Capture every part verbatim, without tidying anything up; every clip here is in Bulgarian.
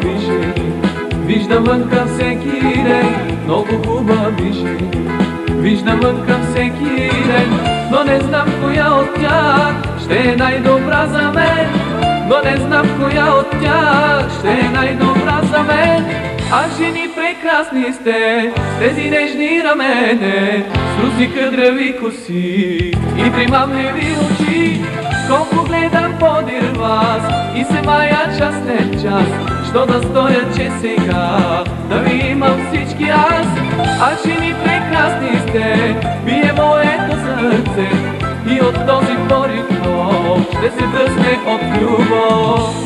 хубави жени, виждам вънка всеки ден, много хубави жени, виждам вънка всеки ден, но не знам коя от тях ще е най-добра за мен, но не знам коя от тях ще е най-добра за мен. А жени прекрасни сте, с тези нежни рамене, с руси къдрави коси и примамливи очи. Колко гледам подир вас и се мая час след час, що да сторя, че сега да ви имам всички аз. А жени прекрасни сте, бие моето сърце и от този порив нов ще се бръсне от любов.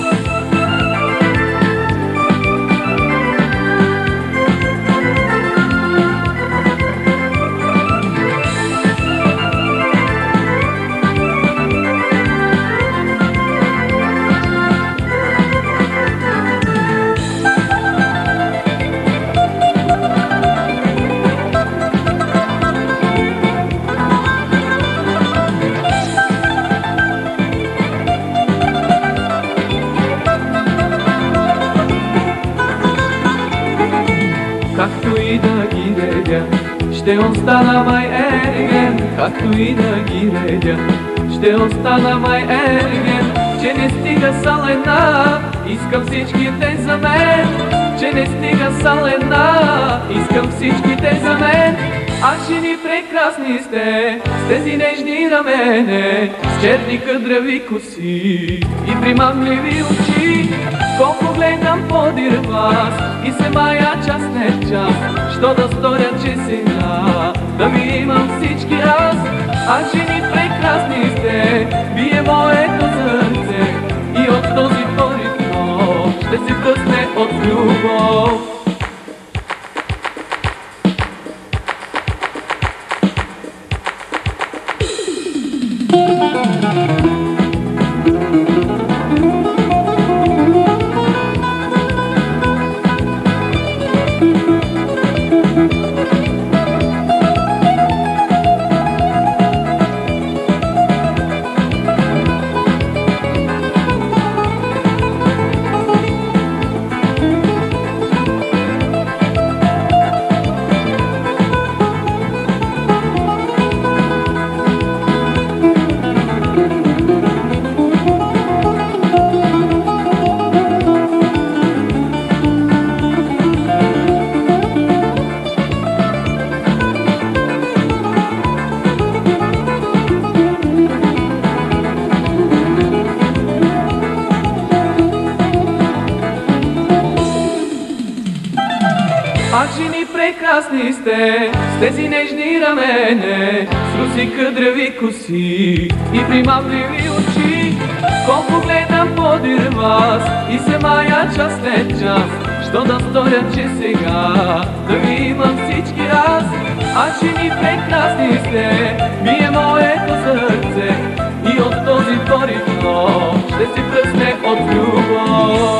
Както и да ги редя, ще остана май ерген. Както и да ги редя, ще остана май ерген. Че не стига сал една, искам всичките за мен. Че не стига сал една, искам всичките за мен. А жени прекрасни сте, с тези нежни рамене, с черни къдрави коси и примамливи очи. Колко гледам подир вас и се мая час след час, що да сторя, че сега да ви имам всички аз. А жени прекрасни сте, бие моето сърце и от този порив нов ще се пръсне от любов. А жени прекрасни сте, с тези нежни рамене, с руси къдрави коси и примамливи очи. Колко гледам подир вас и се мая час след час, що да сторя, че сега да ви имам всички аз. А жени прекрасни сте, бие моето сърце и от този порив нов ще се пръсне от любов.